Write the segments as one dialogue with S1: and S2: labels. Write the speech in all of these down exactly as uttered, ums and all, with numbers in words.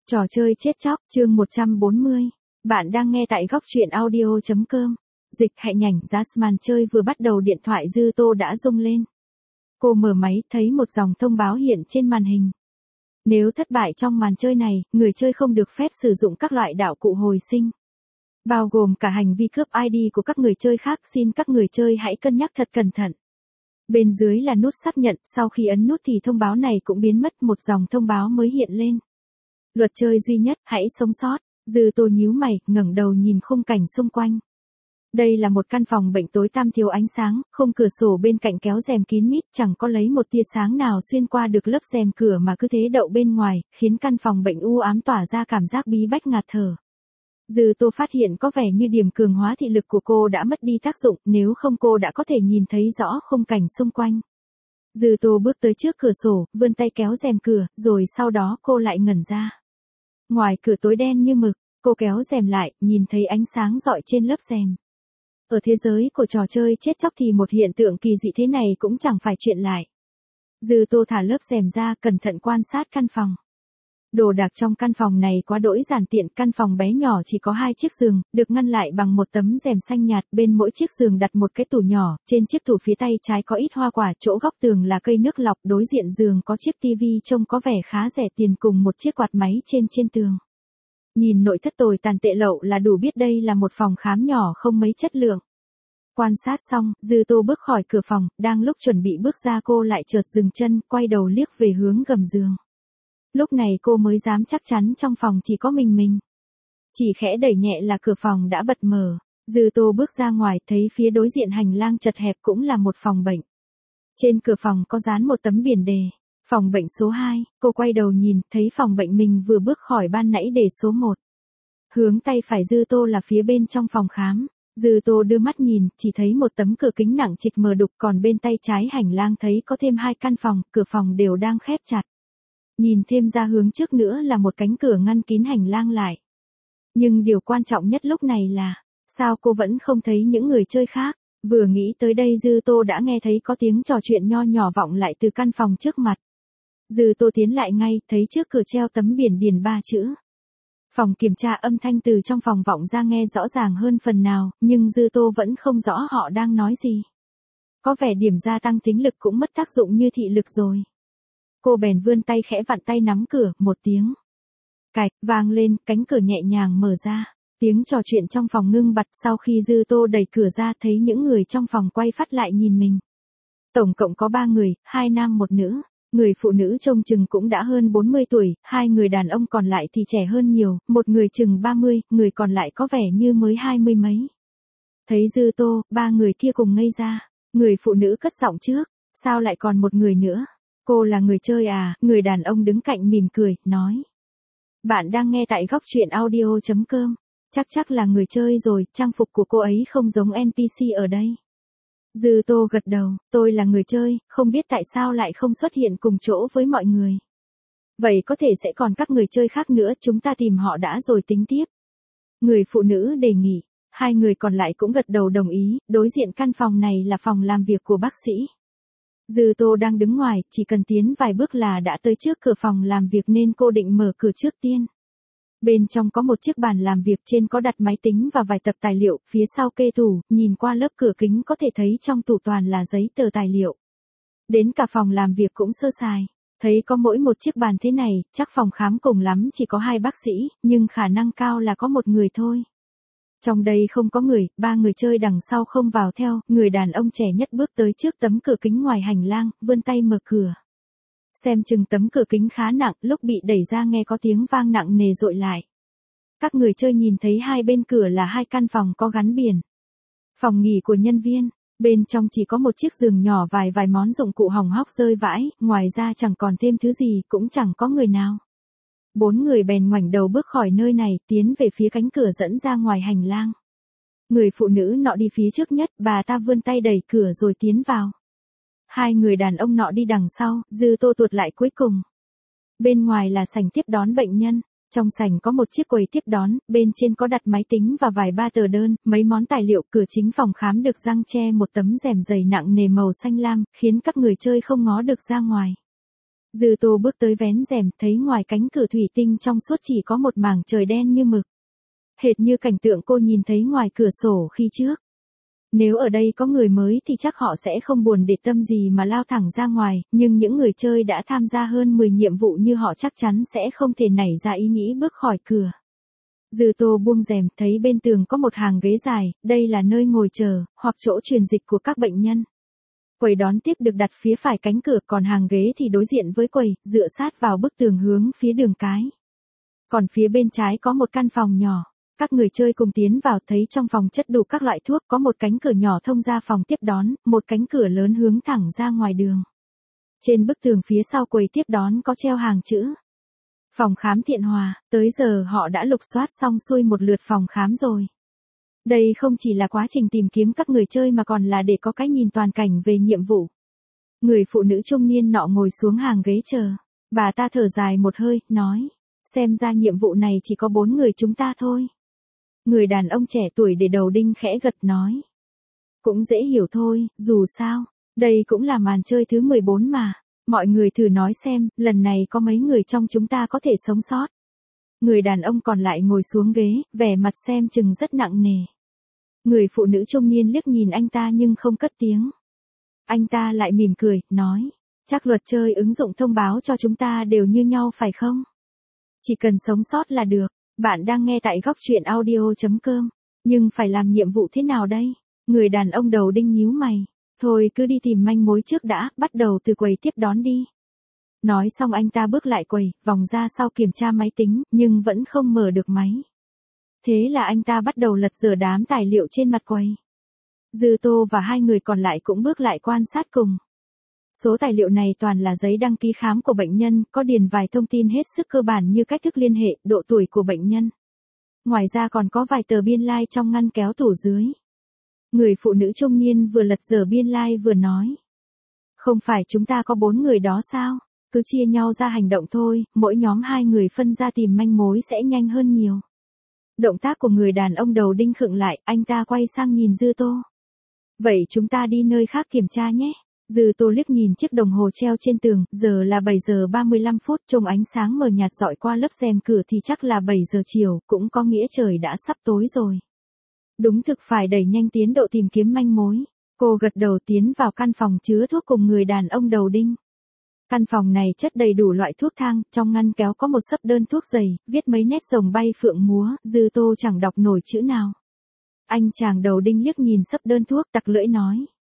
S1: Trò chơi chết chóc, chương một trăm bốn mươi. Bạn đang nghe tại góc truyện audio chấm com. Dịch hạnh nhảnh, giá màn chơi vừa bắt đầu điện thoại Dư Tô đã rung lên. Cô mở máy, thấy một dòng thông báo hiện trên màn hình. Nếu thất bại trong màn chơi này, người chơi không được phép sử dụng các loại đạo cụ hồi sinh. Bao gồm cả hành vi cướp i đê của các người chơi khác, xin các người chơi hãy cân nhắc thật cẩn thận. Bên dưới là nút xác nhận, sau khi ấn nút thì thông báo này cũng biến mất, một dòng thông báo mới hiện lên. Luật chơi duy nhất, hãy sống sót. Dư Tô nhíu mày, ngẩng đầu nhìn khung cảnh xung quanh. Đây là một căn phòng bệnh tối tăm thiếu ánh sáng, khung cửa sổ bên cạnh kéo rèm kín mít, chẳng có lấy một tia sáng nào xuyên qua được lớp rèm cửa mà cứ thế đậu bên ngoài, khiến căn phòng bệnh u ám tỏa ra cảm giác bí bách ngạt thở. Dư Tô phát hiện có vẻ như điểm cường hóa thị lực của cô đã mất đi tác dụng, nếu không cô đã có thể nhìn thấy rõ khung cảnh xung quanh. Dư Tô bước tới trước cửa sổ, vươn tay kéo rèm cửa, rồi sau đó cô lại ngẩn ra. Ngoài cửa tối đen như mực, cô kéo rèm lại, nhìn thấy ánh sáng rọi trên lớp rèm. Ở thế giới của trò chơi chết chóc thì một hiện tượng kỳ dị thế này cũng chẳng phải chuyện lạ. Dư Tô thả lớp rèm ra, cẩn thận quan sát căn phòng. Đồ đạc trong căn phòng này quá đỗi giản tiện, căn phòng bé nhỏ chỉ có hai chiếc giường, được ngăn lại bằng một tấm rèm xanh nhạt, bên mỗi chiếc giường đặt một cái tủ nhỏ, trên chiếc tủ phía tay trái có ít hoa quả, chỗ góc tường là cây nước lọc, đối diện giường có chiếc tivi trông có vẻ khá rẻ tiền cùng một chiếc quạt máy trên trên tường. Nhìn nội thất tồi tàn tệ lậu là đủ biết đây là một phòng khám nhỏ không mấy chất lượng. Quan sát xong, Dư Tô bước khỏi cửa phòng, đang lúc chuẩn bị bước ra cô lại chợt dừng chân, quay đầu liếc về hướng gầm giường. Lúc này cô mới dám chắc chắn trong phòng chỉ có mình mình. Chỉ khẽ đẩy nhẹ là cửa phòng đã bật mở. Dư Tô bước ra ngoài, thấy phía đối diện hành lang chật hẹp cũng là một phòng bệnh. Trên cửa phòng có dán một tấm biển đề. Phòng bệnh số hai, cô quay đầu nhìn, thấy phòng bệnh mình vừa bước khỏi ban nãy để số một. Hướng tay phải Dư Tô là phía bên trong phòng khám. Dư Tô đưa mắt nhìn, chỉ thấy một tấm cửa kính nặng trịch mờ đục, còn bên tay trái hành lang thấy có thêm hai căn phòng, cửa phòng đều đang khép chặt. Nhìn thêm ra hướng trước nữa là một cánh cửa ngăn kín hành lang lại. Nhưng điều quan trọng nhất lúc này là, sao cô vẫn không thấy những người chơi khác? Vừa nghĩ tới đây Dư Tô đã nghe thấy có tiếng trò chuyện nho nhỏ vọng lại từ căn phòng trước mặt. Dư Tô tiến lại ngay, thấy trước cửa treo tấm biển điền ba chữ. Phòng kiểm tra, âm thanh từ trong phòng vọng ra nghe rõ ràng hơn phần nào, nhưng Dư Tô vẫn không rõ họ đang nói gì. Có vẻ điểm gia tăng tính lực cũng mất tác dụng như thị lực rồi. Cô bèn vươn tay khẽ vặn tay nắm cửa, một tiếng cạch vang lên, cánh cửa nhẹ nhàng mở ra. Tiếng trò chuyện trong phòng ngưng bặt, sau khi Dư Tô đẩy cửa ra thấy những người trong phòng quay phát lại nhìn mình. Tổng cộng có ba người, hai nam một nữ. Người phụ nữ trông chừng cũng đã hơn bốn mươi tuổi, hai người đàn ông còn lại thì trẻ hơn nhiều, một người chừng ba mươi, người còn lại có vẻ như mới hai mươi mấy. Thấy Dư Tô, ba người kia cùng ngây ra. Người phụ nữ cất giọng trước, sao lại còn một người nữa? Cô là người chơi à? Người đàn ông đứng cạnh mỉm cười, nói. Bạn đang nghe tại góc truyện audio chấm com. Chắc chắc là người chơi rồi, trang phục của cô ấy không giống en pê xê ở đây. Dư Tô gật đầu, tôi là người chơi, không biết tại sao lại không xuất hiện cùng chỗ với mọi người. Vậy có thể sẽ còn các người chơi khác nữa, chúng ta tìm họ đã rồi tính tiếp. Người phụ nữ đề nghị, hai người còn lại cũng gật đầu đồng ý, đối diện căn phòng này là phòng làm việc của bác sĩ. Dư Tô đang đứng ngoài, chỉ cần tiến vài bước là đã tới trước cửa phòng làm việc nên cô định mở cửa trước tiên. Bên trong có một chiếc bàn làm việc, trên có đặt máy tính và vài tập tài liệu, phía sau kê tủ, nhìn qua lớp cửa kính có thể thấy trong tủ toàn là giấy tờ tài liệu. Đến cả phòng làm việc cũng sơ sài, thấy có mỗi một chiếc bàn thế này, chắc phòng khám cùng lắm chỉ có hai bác sĩ, nhưng khả năng cao là có một người thôi. Trong đây không có người, ba người chơi đằng sau không vào theo, người đàn ông trẻ nhất bước tới trước tấm cửa kính ngoài hành lang, vươn tay mở cửa. Xem chừng tấm cửa kính khá nặng, lúc bị đẩy ra nghe có tiếng vang nặng nề dội lại. Các người chơi nhìn thấy hai bên cửa là hai căn phòng có gắn biển. Phòng nghỉ của nhân viên, bên trong chỉ có một chiếc giường nhỏ, vài vài món dụng cụ hỏng hóc rơi vãi, ngoài ra chẳng còn thêm thứ gì, cũng chẳng có người nào. Bốn người bèn ngoảnh đầu bước khỏi nơi này, tiến về phía cánh cửa dẫn ra ngoài hành lang. Người phụ nữ nọ đi phía trước nhất, bà ta vươn tay đẩy cửa rồi tiến vào. Hai người đàn ông nọ đi đằng sau, Dư Tô tuột lại cuối cùng. Bên ngoài là sảnh tiếp đón bệnh nhân, trong sảnh có một chiếc quầy tiếp đón, bên trên có đặt máy tính và vài ba tờ đơn, mấy món tài liệu. Cửa chính phòng khám được giăng che một tấm rèm dày nặng nề màu xanh lam, khiến các người chơi không ngó được ra ngoài. Dư Tô bước tới vén rèm, thấy ngoài cánh cửa thủy tinh trong suốt chỉ có một mảng trời đen như mực. Hệt như cảnh tượng cô nhìn thấy ngoài cửa sổ khi trước. Nếu ở đây có người mới thì chắc họ sẽ không buồn để tâm gì mà lao thẳng ra ngoài, nhưng những người chơi đã tham gia hơn mười nhiệm vụ như họ chắc chắn sẽ không thể nảy ra ý nghĩ bước khỏi cửa. Dư Tô buông rèm, thấy bên tường có một hàng ghế dài, đây là nơi ngồi chờ, hoặc chỗ truyền dịch của các bệnh nhân. Quầy đón tiếp được đặt phía phải cánh cửa, còn hàng ghế thì đối diện với quầy, dựa sát vào bức tường hướng phía đường cái. Còn phía bên trái có một căn phòng nhỏ. Các người chơi cùng tiến vào, thấy trong phòng chất đủ các loại thuốc, có một cánh cửa nhỏ thông ra phòng tiếp đón, một cánh cửa lớn hướng thẳng ra ngoài đường. Trên bức tường phía sau quầy tiếp đón có treo hàng chữ Phòng khám Thiện Hòa. Tới giờ họ đã lục soát xong xuôi một lượt phòng khám rồi. Đây không chỉ là quá trình tìm kiếm các người chơi mà còn là để có cái nhìn toàn cảnh về nhiệm vụ. Người phụ nữ trung niên nọ ngồi xuống hàng ghế chờ. Bà ta thở dài một hơi, nói, xem ra nhiệm vụ này chỉ có bốn người chúng ta thôi. Người đàn ông trẻ tuổi để đầu đinh khẽ gật nói. Cũng dễ hiểu thôi, dù sao, đây cũng là màn chơi thứ mười bốn mà. Mọi người thử nói xem, lần này có mấy người trong chúng ta có thể sống sót. Người đàn ông còn lại ngồi xuống ghế, vẻ mặt xem chừng rất nặng nề. Người phụ nữ trung niên liếc nhìn anh ta nhưng không cất tiếng. Anh ta lại mỉm cười, nói, chắc luật chơi ứng dụng thông báo cho chúng ta đều như nhau phải không? Chỉ cần sống sót là được. Bạn đang nghe tại góc truyện audio chấm com. Nhưng phải làm nhiệm vụ thế nào đây? Người đàn ông đầu đinh nhíu mày. Thôi cứ đi tìm manh mối trước đã, bắt đầu từ quầy tiếp đón đi. Nói xong anh ta bước lại quầy, vòng ra sau kiểm tra máy tính, nhưng vẫn không mở được máy. Thế là anh ta bắt đầu lật dở đám tài liệu trên mặt quầy. Dư Tô và hai người còn lại cũng bước lại quan sát cùng. Số tài liệu này toàn là giấy đăng ký khám của bệnh nhân, có điền vài thông tin hết sức cơ bản như cách thức liên hệ, độ tuổi của bệnh nhân. Ngoài ra còn có vài tờ biên lai like trong ngăn kéo tủ dưới. Người phụ nữ trung niên vừa lật dở biên lai like vừa nói. Không phải chúng ta có bốn người đó sao? Cứ chia nhau ra hành động thôi, mỗi nhóm hai người phân ra tìm manh mối sẽ nhanh hơn nhiều. Động tác của người đàn ông đầu đinh khựng lại, anh ta quay sang nhìn Dư Tô. Vậy chúng ta đi nơi khác kiểm tra nhé. Dư Tô liếc nhìn chiếc đồng hồ treo trên tường, giờ là bảy giờ ba mươi lăm phút, trông ánh sáng mờ nhạt dọi qua lớp rèm cửa thì chắc là bảy giờ chiều, cũng có nghĩa trời đã sắp tối rồi. Đúng thực phải đẩy nhanh tiến độ tìm kiếm manh mối. Cô gật đầu tiến vào căn phòng chứa thuốc cùng người đàn ông đầu đinh. Căn phòng này chất đầy đủ loại thuốc thang, trong ngăn kéo có một xấp đơn thuốc dày, viết mấy nét rồng bay phượng múa, Dư Tô chẳng đọc nổi chữ nào. Anh chàng đầu đinh liếc nhìn xấp đơn thuốc, tặc lưỡi nói.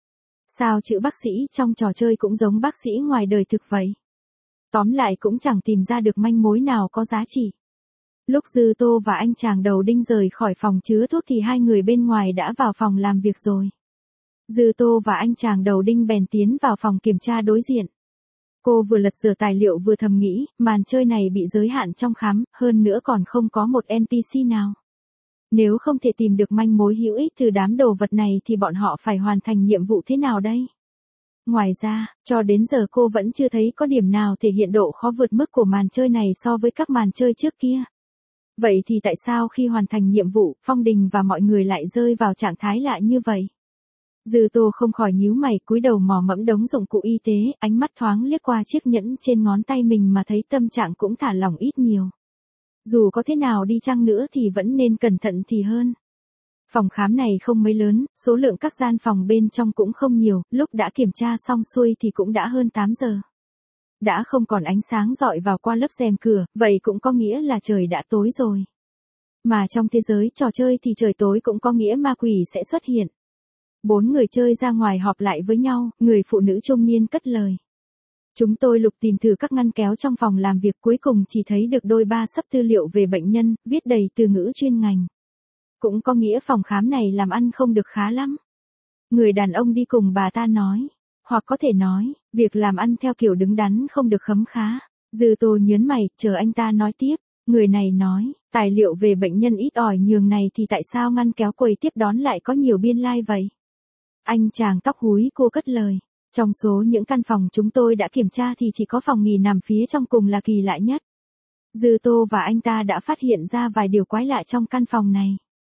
S1: Sao chữ bác sĩ trong trò chơi cũng giống bác sĩ ngoài đời thực vậy? Tóm lại cũng chẳng tìm ra được manh mối nào có giá trị. Lúc Dư Tô và anh chàng đầu đinh rời khỏi phòng chứa thuốc thì hai người bên ngoài đã vào phòng làm việc rồi. Dư Tô và anh chàng đầu đinh bèn tiến vào phòng kiểm tra đối diện. Cô vừa lật dở tài liệu vừa thầm nghĩ, màn chơi này bị giới hạn trong khám, hơn nữa còn không có một en pê xê nào. Nếu không thể tìm được manh mối hữu ích từ đám đồ vật này thì bọn họ phải hoàn thành nhiệm vụ thế nào đây? Ngoài ra, cho đến giờ cô vẫn chưa thấy có điểm nào thể hiện độ khó vượt mức của màn chơi này so với các màn chơi trước kia. Vậy thì tại sao khi hoàn thành nhiệm vụ, Phong Đình và mọi người lại rơi vào trạng thái lạ như vậy? Dư Tô không khỏi nhíu mày, cúi đầu mò mẫm đống dụng cụ y tế, ánh mắt thoáng liếc qua chiếc nhẫn trên ngón tay mình mà thấy tâm trạng cũng thả lỏng ít nhiều. Dù có thế nào đi chăng nữa thì vẫn nên cẩn thận thì hơn. Phòng khám này không mấy lớn, số lượng các gian phòng bên trong cũng không nhiều, lúc đã kiểm tra xong xuôi thì cũng đã hơn tám giờ. Đã không còn ánh sáng rọi vào qua lớp rèm cửa, vậy cũng có nghĩa là trời đã tối rồi. Mà trong thế giới trò chơi thì trời tối cũng có nghĩa ma quỷ sẽ xuất hiện. Bốn người chơi ra ngoài họp lại với nhau, người phụ nữ trung niên cất lời. Chúng tôi lục tìm thử các ngăn kéo trong phòng làm việc, cuối cùng chỉ thấy được đôi ba xấp tư liệu về bệnh nhân, viết đầy từ ngữ chuyên ngành. Cũng có nghĩa phòng khám này làm ăn không được khá lắm. Người đàn ông đi cùng bà ta nói. Hoặc có thể nói, việc làm ăn theo kiểu đứng đắn không được khấm khá. Dư Tô nhớn mày, chờ anh ta nói tiếp. Người này nói, tài liệu về bệnh nhân ít ỏi nhường này thì tại sao ngăn kéo quầy tiếp đón lại có nhiều biên lai like vậy? Anh chàng tóc húi cô cất lời. Trong số những căn phòng chúng tôi đã kiểm tra thì chỉ có phòng nghỉ nằm phía trong cùng là kỳ lạ nhất. Dư Tô và anh ta đã phát hiện ra vài điều quái lạ trong căn phòng này.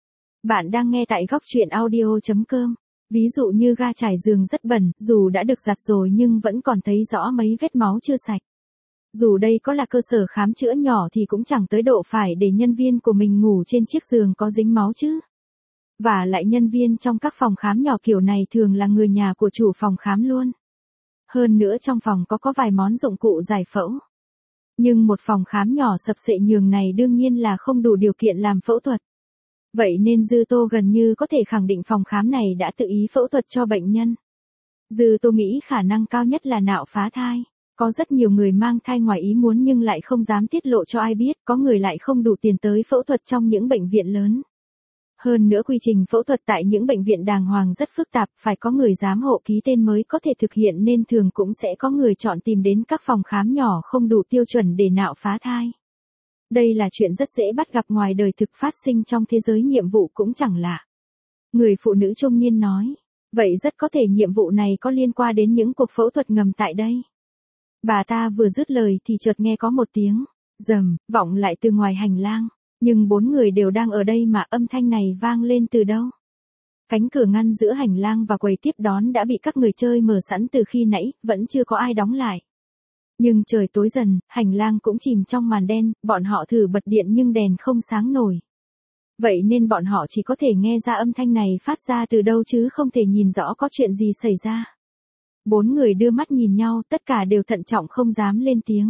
S1: Bạn đang nghe tại góc truyện audio chấm com. Ví dụ như ga trải giường rất bẩn, dù đã được giặt rồi nhưng vẫn còn thấy rõ mấy vết máu chưa sạch. Dù đây có là cơ sở khám chữa nhỏ thì cũng chẳng tới độ phải để nhân viên của mình ngủ trên chiếc giường có dính máu chứ. Và lại nhân viên trong các phòng khám nhỏ kiểu này thường là người nhà của chủ phòng khám luôn. Hơn nữa trong phòng có có vài món dụng cụ giải phẫu. Nhưng một phòng khám nhỏ sập xệ nhường này đương nhiên là không đủ điều kiện làm phẫu thuật. Vậy nên Dư Tô gần như có thể khẳng định phòng khám này đã tự ý phẫu thuật cho bệnh nhân. Dư Tô nghĩ khả năng cao nhất là nạo phá thai. Có rất nhiều người mang thai ngoài ý muốn nhưng lại không dám tiết lộ cho ai biết, có người lại không đủ tiền tới phẫu thuật trong những bệnh viện lớn. Hơn nữa quy trình phẫu thuật tại những bệnh viện đàng hoàng rất phức tạp, phải có người giám hộ ký tên mới có thể thực hiện nên thường cũng sẽ có người chọn tìm đến các phòng khám nhỏ không đủ tiêu chuẩn để nạo phá thai. Đây là chuyện rất dễ bắt gặp ngoài đời thực phát sinh trong thế giới nhiệm vụ cũng chẳng lạ. Người phụ nữ trung niên nói, vậy rất có thể nhiệm vụ này có liên quan đến những cuộc phẫu thuật ngầm tại đây. Bà ta vừa dứt lời thì chợt nghe có một tiếng rầm vọng lại từ ngoài hành lang, nhưng bốn người đều đang ở đây mà âm thanh này vang lên từ đâu? Cánh cửa ngăn giữa hành lang và quầy tiếp đón đã bị các người chơi mở sẵn từ khi nãy, vẫn chưa có ai đóng lại. Nhưng trời tối dần, hành lang cũng chìm trong màn đen, bọn họ thử bật điện nhưng đèn không sáng nổi. Vậy nên bọn họ chỉ có thể nghe ra âm thanh này phát ra từ đâu chứ không thể nhìn rõ có chuyện gì xảy ra. Bốn người đưa mắt nhìn nhau, tất cả đều thận trọng không dám lên tiếng.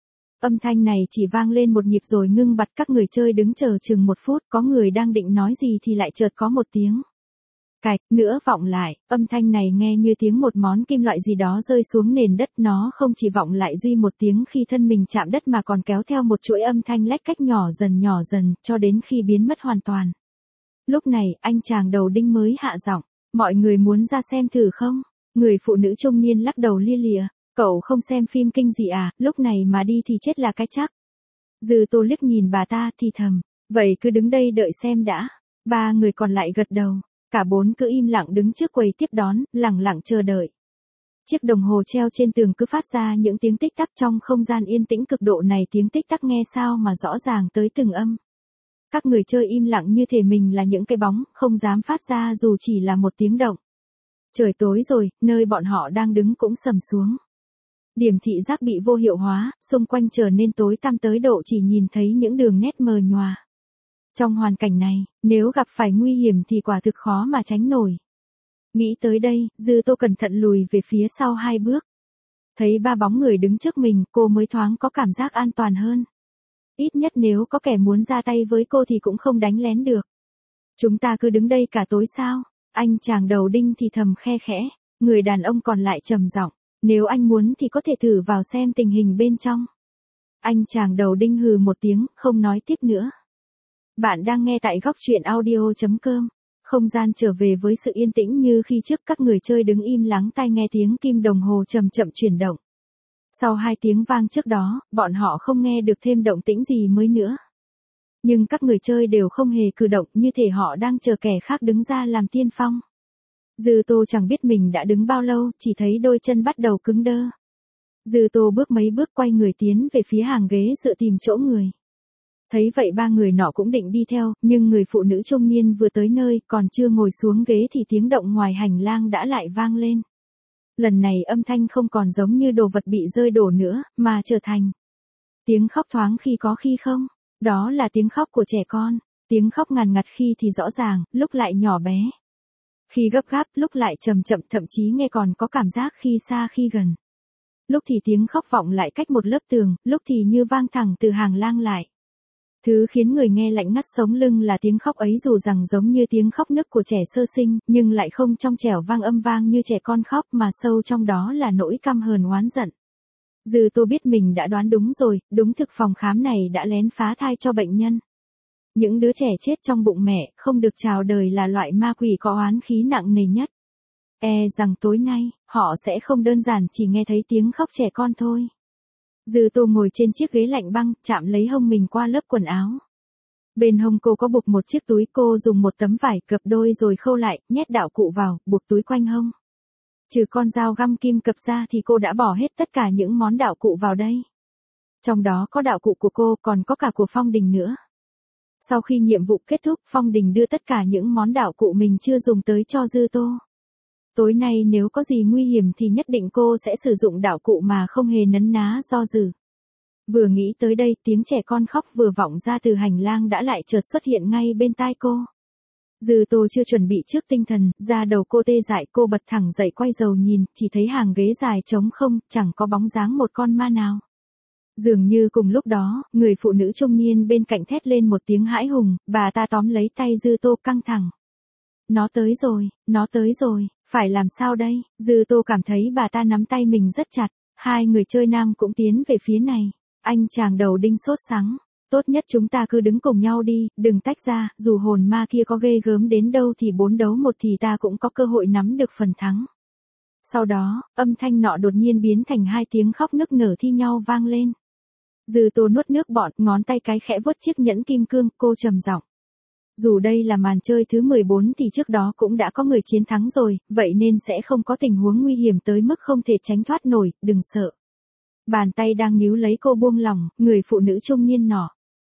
S1: Âm thanh này chỉ vang lên một nhịp rồi ngưng bặt, các người chơi đứng chờ chừng một phút, có người đang định nói gì thì lại chợt có một tiếng cạch nữa vọng lại, âm thanh này nghe như tiếng một món kim loại gì đó rơi xuống nền đất, nó không chỉ vọng lại duy một tiếng khi thân mình chạm đất mà còn kéo theo một chuỗi âm thanh lách cách nhỏ dần nhỏ dần, cho đến khi biến mất hoàn toàn. Lúc này, anh chàng đầu đinh mới hạ giọng, mọi người muốn ra xem thử không? Người phụ nữ trung niên lắc đầu lia lịa, cậu không xem phim kinh dị à, lúc này mà đi thì chết là cái chắc. Dư Tô liếc nhìn bà ta thì thầm, vậy cứ đứng đây đợi xem đã. Ba người còn lại gật đầu, cả bốn cứ im lặng đứng trước quầy tiếp đón, lặng lặng chờ đợi. Chiếc đồng hồ treo trên tường cứ phát ra những tiếng tích tắc trong không gian yên tĩnh cực độ này, tiếng tích tắc nghe sao mà rõ ràng tới từng âm. Các người chơi im lặng như thể mình là những cái bóng, không dám phát ra dù chỉ là một tiếng động. Trời tối rồi, nơi bọn họ đang đứng cũng sầm xuống. Điểm thị giác bị vô hiệu hóa, xung quanh trở nên tối tăm tới độ chỉ nhìn thấy những đường nét mờ nhòa. Trong hoàn cảnh này, nếu gặp phải nguy hiểm thì quả thực khó mà tránh nổi. Nghĩ tới đây, Dư Tô cẩn thận lùi về phía sau hai bước. Thấy ba bóng người đứng trước mình, cô mới thoáng có cảm giác an toàn hơn. Ít nhất nếu có kẻ muốn ra tay với cô thì cũng không đánh lén được. Chúng ta cứ đứng đây cả tối sao? Anh chàng đầu đinh thì thầm khe khẽ, người đàn ông còn lại trầm giọng, nếu anh muốn thì có thể thử vào xem tình hình bên trong. Anh chàng đầu đinh hừ một tiếng, không nói tiếp nữa. Bạn đang nghe tại góc truyện audio chấm com. Không gian trở về với sự yên tĩnh như khi trước, các người chơi đứng im lắng tai nghe tiếng kim đồng hồ chậm chậm chuyển động. Sau hai tiếng vang trước đó, bọn họ không nghe được thêm động tĩnh gì mới nữa. Nhưng các người chơi đều không hề cử động, như thể họ đang chờ kẻ khác đứng ra làm tiên phong. Dư Tô chẳng biết mình đã đứng bao lâu, chỉ thấy đôi chân bắt đầu cứng đơ. Dư Tô bước mấy bước quay người tiến về phía hàng ghế dựa tìm chỗ người. Thấy vậy ba người nọ cũng định đi theo, nhưng người phụ nữ trung niên vừa tới nơi, còn chưa ngồi xuống ghế thì tiếng động ngoài hành lang đã lại vang lên. Lần này âm thanh không còn giống như đồ vật bị rơi đổ nữa, mà trở thành tiếng khóc thoáng khi có khi không. Đó là tiếng khóc của trẻ con, tiếng khóc ngằn ngặt khi thì rõ ràng, lúc lại nhỏ bé. Khi gấp gáp, lúc lại chậm chậm, thậm chí nghe còn có cảm giác khi xa khi gần. Lúc thì tiếng khóc vọng lại cách một lớp tường, lúc thì như vang thẳng từ hàng lang lại. Thứ khiến người nghe lạnh ngắt sống lưng là tiếng khóc ấy, dù rằng giống như tiếng khóc nức của trẻ sơ sinh, nhưng lại không trong trẻo vang âm vang như trẻ con khóc, mà sâu trong đó là nỗi căm hờn oán giận. Dư Tô biết mình đã đoán đúng rồi, đúng thực phòng khám này đã lén phá thai cho bệnh nhân. Những đứa trẻ chết trong bụng mẹ, không được chào đời là loại ma quỷ có oán khí nặng nề nhất. E rằng tối nay, họ sẽ không đơn giản chỉ nghe thấy tiếng khóc trẻ con thôi. Dư Tô ngồi trên chiếc ghế lạnh băng, chạm lấy hông mình qua lớp quần áo. Bên hông cô có buộc một chiếc túi, cô dùng một tấm vải cập đôi rồi khâu lại, nhét đạo cụ vào, buộc túi quanh hông. Trừ con dao găm kim cập ra thì cô đã bỏ hết tất cả những món đạo cụ vào đây. Trong đó có đạo cụ của cô, còn có cả của Phong Đình nữa. Sau khi nhiệm vụ kết thúc, Phong Đình đưa tất cả những món đạo cụ mình chưa dùng tới cho Dư Tô. Tối nay nếu có gì nguy hiểm thì nhất định cô sẽ sử dụng đạo cụ mà không hề nấn ná do dự. Vừa nghĩ tới đây, tiếng trẻ con khóc vừa vọng ra từ hành lang đã lại chợt xuất hiện ngay bên tai cô. Dư Tô chưa chuẩn bị trước tinh thần, da đầu cô tê dại, cô bật thẳng dậy quay đầu nhìn, chỉ thấy hàng ghế dài trống không, chẳng có bóng dáng một con ma nào. Dường như cùng lúc đó, người phụ nữ trung niên bên cạnh thét lên một tiếng hãi hùng, bà ta tóm lấy tay Dư Tô căng thẳng. Nó tới rồi, nó tới rồi, phải làm sao đây? Dư Tô cảm thấy bà ta nắm tay mình rất chặt, hai người chơi nam cũng tiến về phía này. Anh chàng đầu đinh sốt sắng. Tốt nhất chúng ta cứ đứng cùng nhau đi, đừng tách ra, dù hồn ma kia có ghê gớm đến đâu thì bốn đấu một thì ta cũng có cơ hội nắm được phần thắng. Sau đó, âm thanh nọ đột nhiên biến thành hai tiếng khóc nức nở thi nhau vang lên. Dư Tô nuốt nước bọt, ngón tay cái khẽ vuốt chiếc nhẫn kim cương, cô trầm giọng. Dù đây là màn chơi thứ mười bốn thì trước đó cũng đã có người chiến thắng rồi, vậy nên sẽ không có tình huống nguy hiểm tới mức không thể tránh thoát nổi, đừng sợ. Bàn tay đang níu lấy cô buông lỏng, người phụ nữ trung niên nọ.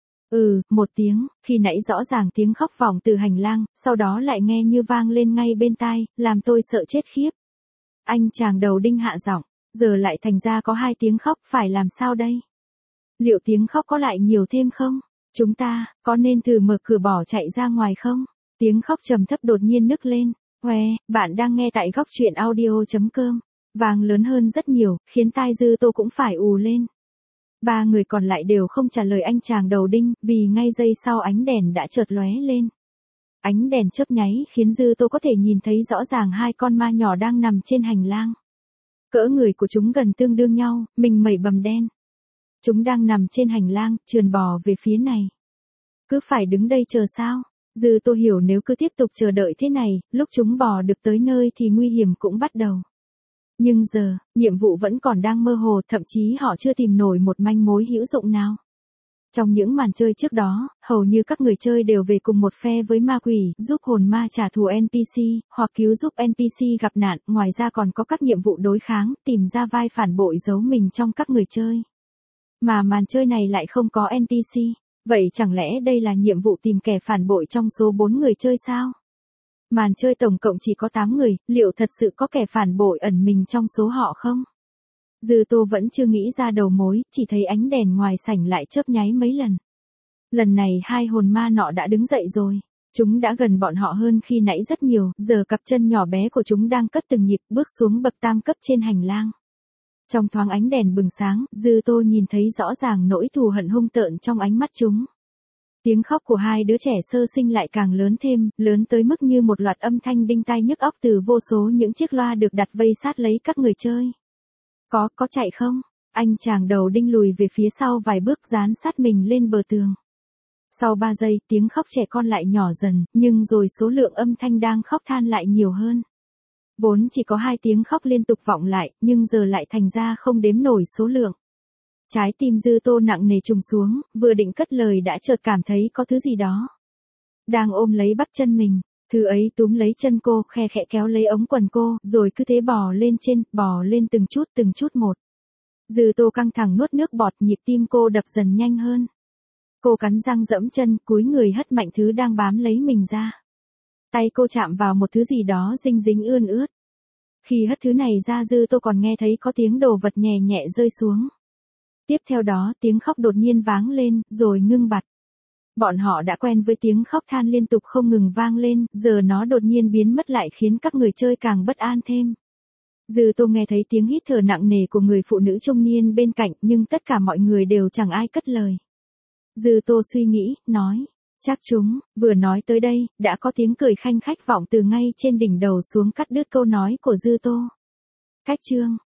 S1: Ừ, một tiếng, khi nãy rõ ràng tiếng khóc vọng từ hành lang, sau đó lại nghe như vang lên ngay bên tai, làm tôi sợ chết khiếp. Anh chàng đầu đinh hạ giọng, giờ lại thành ra có hai tiếng khóc, phải làm sao đây? Liệu tiếng khóc có lại nhiều thêm không? Chúng ta, có nên thử mở cửa bỏ chạy ra ngoài không? Tiếng khóc trầm thấp đột nhiên nức lên. Hoe, bạn đang nghe tại góc truyện audio chấm com. Vang lớn hơn rất nhiều, khiến tai Dư Tô cũng phải ù lên. Ba người còn lại đều không trả lời anh chàng đầu đinh, vì ngay giây sau ánh đèn đã chợt lóe lên. Ánh đèn chớp nháy khiến Dư Tô có thể nhìn thấy rõ ràng hai con ma nhỏ đang nằm trên hành lang. Cỡ người của chúng gần tương đương nhau, mình mẩy bầm đen. Chúng đang nằm trên hành lang, trườn bò về phía này. Cứ phải đứng đây chờ sao? Dư Tô hiểu nếu cứ tiếp tục chờ đợi thế này, lúc chúng bò được tới nơi thì nguy hiểm cũng bắt đầu. Nhưng giờ, nhiệm vụ vẫn còn đang mơ hồ, thậm chí họ chưa tìm nổi một manh mối hữu dụng nào. Trong những màn chơi trước đó, hầu như các người chơi đều về cùng một phe với ma quỷ, giúp hồn ma trả thù en pê xê, hoặc cứu giúp en pê xê gặp nạn, ngoài ra còn có các nhiệm vụ đối kháng, tìm ra vai phản bội giấu mình trong các người chơi. Mà màn chơi này lại không có en pê xê, vậy chẳng lẽ đây là nhiệm vụ tìm kẻ phản bội trong số bốn người chơi sao? Màn chơi tổng cộng chỉ có tám người, liệu thật sự có kẻ phản bội ẩn mình trong số họ không? Dư Tô vẫn chưa nghĩ ra đầu mối, chỉ thấy ánh đèn ngoài sảnh lại chớp nháy mấy lần. Lần này hai hồn ma nọ đã đứng dậy rồi. Chúng đã gần bọn họ hơn khi nãy rất nhiều, giờ cặp chân nhỏ bé của chúng đang cất từng nhịp bước xuống bậc tam cấp trên hành lang. Trong thoáng ánh đèn bừng sáng, Dư Tô nhìn thấy rõ ràng nỗi thù hận hung tợn trong ánh mắt chúng. Tiếng khóc của hai đứa trẻ sơ sinh lại càng lớn thêm, lớn tới mức như một loạt âm thanh đinh tai nhức óc từ vô số những chiếc loa được đặt vây sát lấy các người chơi. Có, có chạy không? Anh chàng đầu đinh lùi về phía sau vài bước dán sát mình lên bờ tường. Sau ba giây, tiếng khóc trẻ con lại nhỏ dần, nhưng rồi số lượng âm thanh đang khóc than lại nhiều hơn. Vốn chỉ có hai tiếng khóc liên tục vọng lại, nhưng giờ lại thành ra không đếm nổi số lượng. Trái tim Dư Tô nặng nề trùng xuống, vừa định cất lời đã chợt cảm thấy có thứ gì đó đang ôm lấy bắp chân mình, thứ ấy túm lấy chân cô, khe khẽ kéo lấy ống quần cô, rồi cứ thế bò lên trên, bò lên từng chút từng chút một. Dư Tô căng thẳng nuốt nước bọt, nhịp tim cô đập dần nhanh hơn. Cô cắn răng giẫm chân, cúi người hất mạnh thứ đang bám lấy mình ra. Tay cô chạm vào một thứ gì đó dinh dính ươn ướt. Khi hất thứ này ra, Dư Tô còn nghe thấy có tiếng đồ vật nhẹ nhẹ rơi xuống. Tiếp theo đó tiếng khóc đột nhiên vang lên, rồi ngưng bặt. Bọn họ đã quen với tiếng khóc than liên tục không ngừng vang lên, giờ nó đột nhiên biến mất lại khiến các người chơi càng bất an thêm. Dư Tô nghe thấy tiếng hít thở nặng nề của người phụ nữ trung niên bên cạnh, nhưng tất cả mọi người đều chẳng ai cất lời. Dư Tô suy nghĩ, nói, chắc chúng, vừa nói tới đây, đã có tiếng cười khanh khách vọng từ ngay trên đỉnh đầu xuống cắt đứt câu nói của Dư Tô. Cách chương